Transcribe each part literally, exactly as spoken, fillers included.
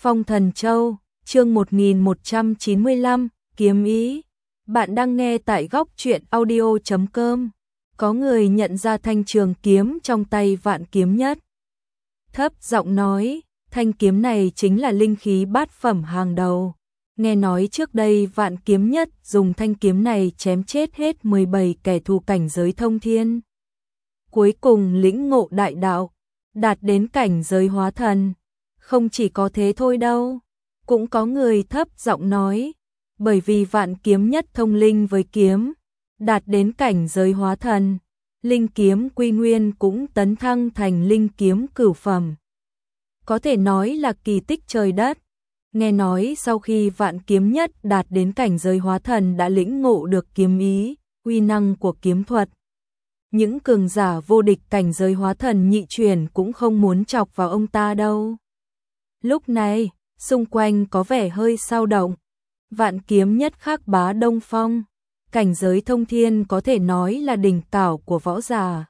Phong Thần Châu, chương một nghìn một trăm chín mươi lăm, kiếm ý. Bạn đang nghe tại góc truyện audio chấm com. Có người nhận ra thanh trường kiếm trong tay Vạn Kiếm Nhất. Thấp giọng nói, thanh kiếm này chính là linh khí bát phẩm hàng đầu. Nghe nói trước đây Vạn Kiếm Nhất dùng thanh kiếm này chém chết hết mười bảy kẻ thù cảnh giới thông thiên. Cuối cùng lĩnh ngộ đại đạo, đạt đến cảnh giới hóa thần. Không chỉ có thế thôi đâu, cũng có người thấp giọng nói, bởi vì Vạn Kiếm Nhất thông linh với kiếm, đạt đến cảnh giới hóa thần, linh kiếm quy nguyên cũng tấn thăng thành linh kiếm cửu phẩm. Có thể nói là kỳ tích trời đất. Nghe nói sau khi Vạn Kiếm Nhất đạt đến cảnh giới hóa thần đã lĩnh ngộ được kiếm ý, uy năng của kiếm thuật. Những cường giả vô địch cảnh giới hóa thần nhị chuyển cũng không muốn chọc vào ông ta đâu. Lúc này, xung quanh có vẻ hơi sao động. Vạn Kiếm Nhất khắc bá Đông Phong, cảnh giới thông thiên có thể nói là đỉnh cao của võ giả.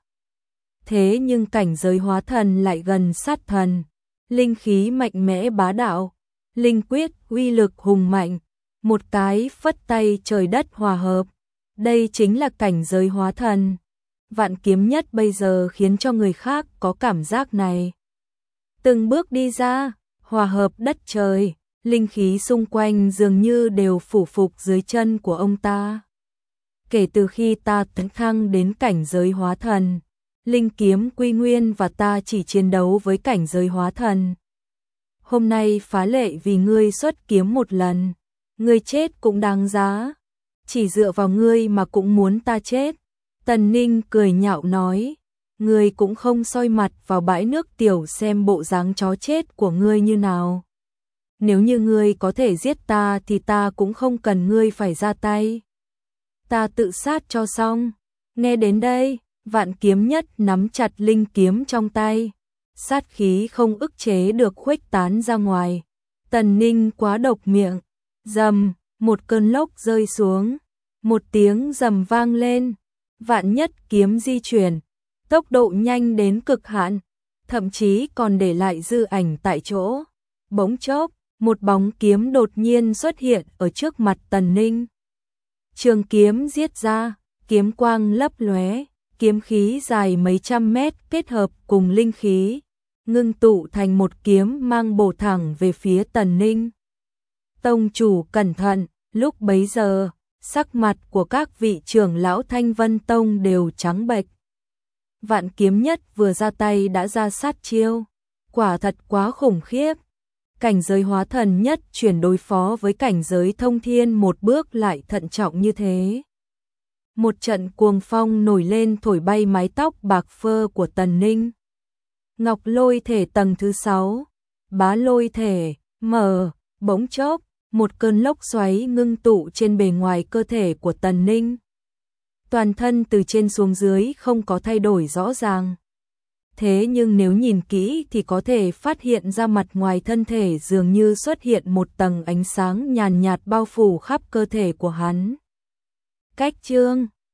Thế nhưng cảnh giới hóa thần lại gần sát thần, linh khí mạnh mẽ bá đạo, linh quyết uy lực hùng mạnh, một cái phất tay trời đất hòa hợp. Đây chính là cảnh giới hóa thần. Vạn Kiếm Nhất bây giờ khiến cho người khác có cảm giác này. Từng bước đi ra, hòa hợp đất trời, linh khí xung quanh dường như đều phủ phục dưới chân của ông ta. Kể từ khi ta tấn thăng đến cảnh giới hóa thần, linh kiếm quy nguyên và ta chỉ chiến đấu với cảnh giới hóa thần. Hôm nay phá lệ vì ngươi xuất kiếm một lần, ngươi chết cũng đáng giá. Chỉ dựa vào ngươi mà cũng muốn ta chết. Tần Ninh cười nhạo nói, ngươi cũng không soi mặt vào bãi nước tiểu xem bộ dáng chó chết của ngươi như nào. Nếu như ngươi có thể giết ta thì ta cũng không cần ngươi phải ra tay. Ta tự sát cho xong. Nghe đến đây, Vạn Kiếm Nhất nắm chặt linh kiếm trong tay. Sát khí không ức chế được khuếch tán ra ngoài. Tần Ninh quá độc miệng. Rầm, một cơn lốc rơi xuống. Một tiếng rầm vang lên. Vạn Nhất kiếm di chuyển, tốc độ nhanh đến cực hạn, thậm chí còn để lại dư ảnh tại chỗ. Bỗng chốc, một bóng kiếm đột nhiên xuất hiện ở trước mặt Tần Ninh. Trường kiếm giết ra, kiếm quang lấp lóe, kiếm khí dài mấy trăm mét kết hợp cùng linh khí, ngưng tụ thành một kiếm mang bổ thẳng về phía Tần Ninh. Tông chủ cẩn thận, lúc bấy giờ, sắc mặt của các vị trưởng lão Thanh Vân Tông đều trắng bệch. Vạn Kiếm Nhất vừa ra tay đã ra sát chiêu, quả thật quá khủng khiếp. Cảnh giới hóa thần nhất chuyển đối phó với cảnh giới thông thiên một bước lại thận trọng như thế. Một trận cuồng phong nổi lên thổi bay mái tóc bạc phơ của Tần Ninh. Ngọc lôi thể tầng thứ sáu, bá lôi thể, mở, bỗng chốc. Một cơn lốc xoáy ngưng tụ trên bề ngoài cơ thể của Tần Ninh. Toàn thân từ trên xuống dưới không có thay đổi rõ ràng. Thế nhưng nếu nhìn kỹ thì có thể phát hiện ra mặt ngoài thân thể dường như xuất hiện một tầng ánh sáng nhàn nhạt bao phủ khắp cơ thể của hắn. Cách chương,